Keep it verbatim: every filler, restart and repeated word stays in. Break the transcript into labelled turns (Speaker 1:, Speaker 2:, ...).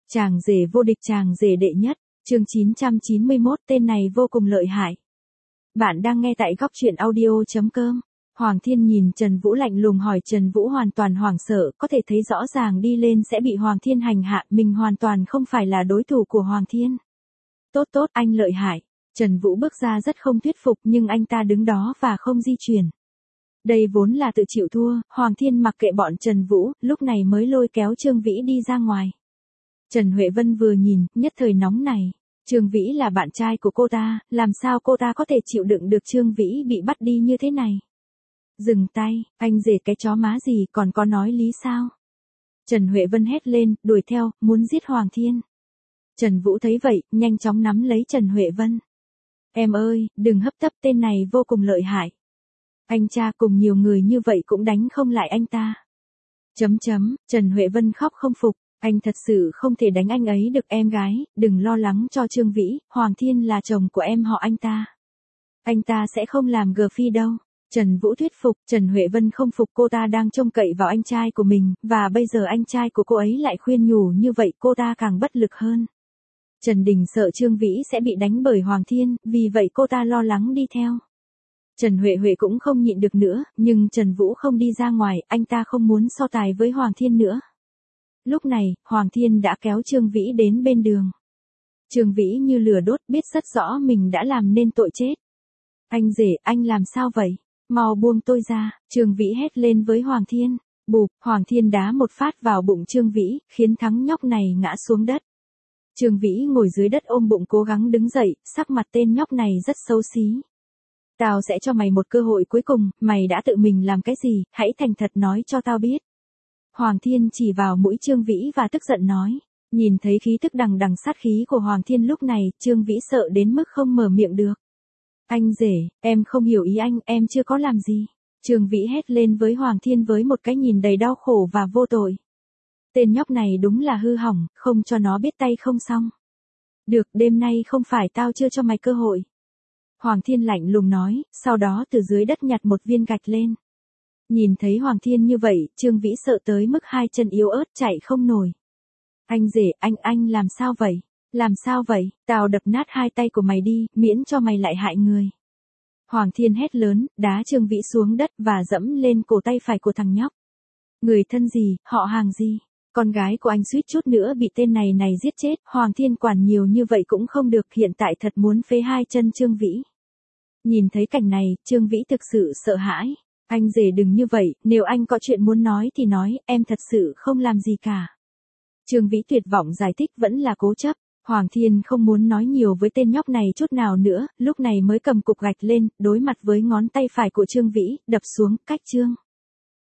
Speaker 1: Chàng rể vô địch, chàng rể đệ nhất, chương chín trăm chín mươi mốt, tên này vô cùng lợi hại. Bạn đang nghe tại góc truyện audio.com. Hoàng Thiên nhìn Trần Vũ lạnh lùng hỏi, Trần Vũ hoàn toàn hoảng sợ, có thể thấy rõ ràng đi lên sẽ bị Hoàng Thiên hành hạ, mình hoàn toàn không phải là đối thủ của Hoàng Thiên. Tốt tốt, anh lợi hại. Trần Vũ bước ra rất không thuyết phục, nhưng anh ta đứng đó và không di chuyển. Đây vốn là tự chịu thua, Hoàng Thiên mặc kệ bọn Trần Vũ, lúc này mới lôi kéo Trương Vĩ đi ra ngoài. Trần Huệ Vân vừa nhìn, nhất thời nóng này. Trương Vĩ là bạn trai của cô ta, làm sao cô ta có thể chịu đựng được Trương Vĩ bị bắt đi như thế này? Dừng tay, anh rể cái chó má gì, còn có nói lý sao? Trần Huệ Vân hét lên, đuổi theo, muốn giết Hoàng Thiên. Trần Vũ thấy vậy, nhanh chóng nắm lấy Trần Huệ Vân. Em ơi, đừng hấp tấp, tên này vô cùng lợi hại. Anh cha cùng nhiều người như vậy cũng đánh không lại anh ta. Chấm chấm, Trần Huệ Vân khóc không phục. Anh thật sự không thể đánh anh ấy được, em gái, đừng lo lắng cho Trương Vĩ, Hoàng Thiên là chồng của em họ anh ta. Anh ta sẽ không làm gờ phi đâu. Trần Vũ thuyết phục, Trần Huệ Vân không phục, cô ta đang trông cậy vào anh trai của mình, và bây giờ anh trai của cô ấy lại khuyên nhủ như vậy, cô ta càng bất lực hơn. Trần Đình sợ Trương Vĩ sẽ bị đánh bởi Hoàng Thiên, vì vậy cô ta lo lắng đi theo. Trần Huệ Huệ cũng không nhịn được nữa, nhưng Trần Vũ không đi ra ngoài, anh ta không muốn so tài với Hoàng Thiên nữa. Lúc này, Hoàng Thiên đã kéo Trương Vĩ đến bên đường. Trương Vĩ như lửa đốt, biết rất rõ mình đã làm nên tội chết. Anh rể, anh làm sao vậy? Mau buông tôi ra, Trương Vĩ hét lên với Hoàng Thiên. Bụp, Hoàng Thiên đá một phát vào bụng Trương Vĩ, khiến thằng nhóc này ngã xuống đất. Trương Vĩ ngồi dưới đất ôm bụng cố gắng đứng dậy, sắc mặt tên nhóc này rất xấu xí. Tao sẽ cho mày một cơ hội cuối cùng, mày đã tự mình làm cái gì, hãy thành thật nói cho tao biết. Hoàng Thiên chỉ vào mũi Trương Vĩ và tức giận nói. Nhìn thấy khí tức đằng đằng sát khí của Hoàng Thiên lúc này, Trương Vĩ sợ đến mức không mở miệng được. Anh rể, em không hiểu ý anh, em chưa có làm gì. Trương Vĩ hét lên với Hoàng Thiên với một cái nhìn đầy đau khổ và vô tội. Tên nhóc này đúng là hư hỏng, không cho nó biết tay không xong. Được, đêm nay không phải tao chưa cho mày cơ hội. Hoàng Thiên lạnh lùng nói, sau đó từ dưới đất nhặt một viên gạch lên. Nhìn thấy Hoàng Thiên như vậy, Trương Vĩ sợ tới mức hai chân yếu ớt chạy không nổi. Anh rể, anh, anh làm sao vậy? Làm sao vậy? Tao đập nát hai tay của mày đi, miễn cho mày lại hại người. Hoàng Thiên hét lớn, đá Trương Vĩ xuống đất và dẫm lên cổ tay phải của thằng nhóc. Người thân gì, họ hàng gì? Con gái của anh suýt chút nữa bị tên này này giết chết, Hoàng Thiên quản nhiều như vậy cũng không được, hiện tại thật muốn phế hai chân Trương Vĩ. Nhìn thấy cảnh này, Trương Vĩ thực sự sợ hãi. Anh rể đừng như vậy, nếu anh có chuyện muốn nói thì nói, em thật sự không làm gì cả. Trương Vĩ tuyệt vọng giải thích, vẫn là cố chấp. Hoàng Thiên không muốn nói nhiều với tên nhóc này chút nào nữa, lúc này mới cầm cục gạch lên, đối mặt với ngón tay phải của Trương Vĩ, đập xuống, cách Trương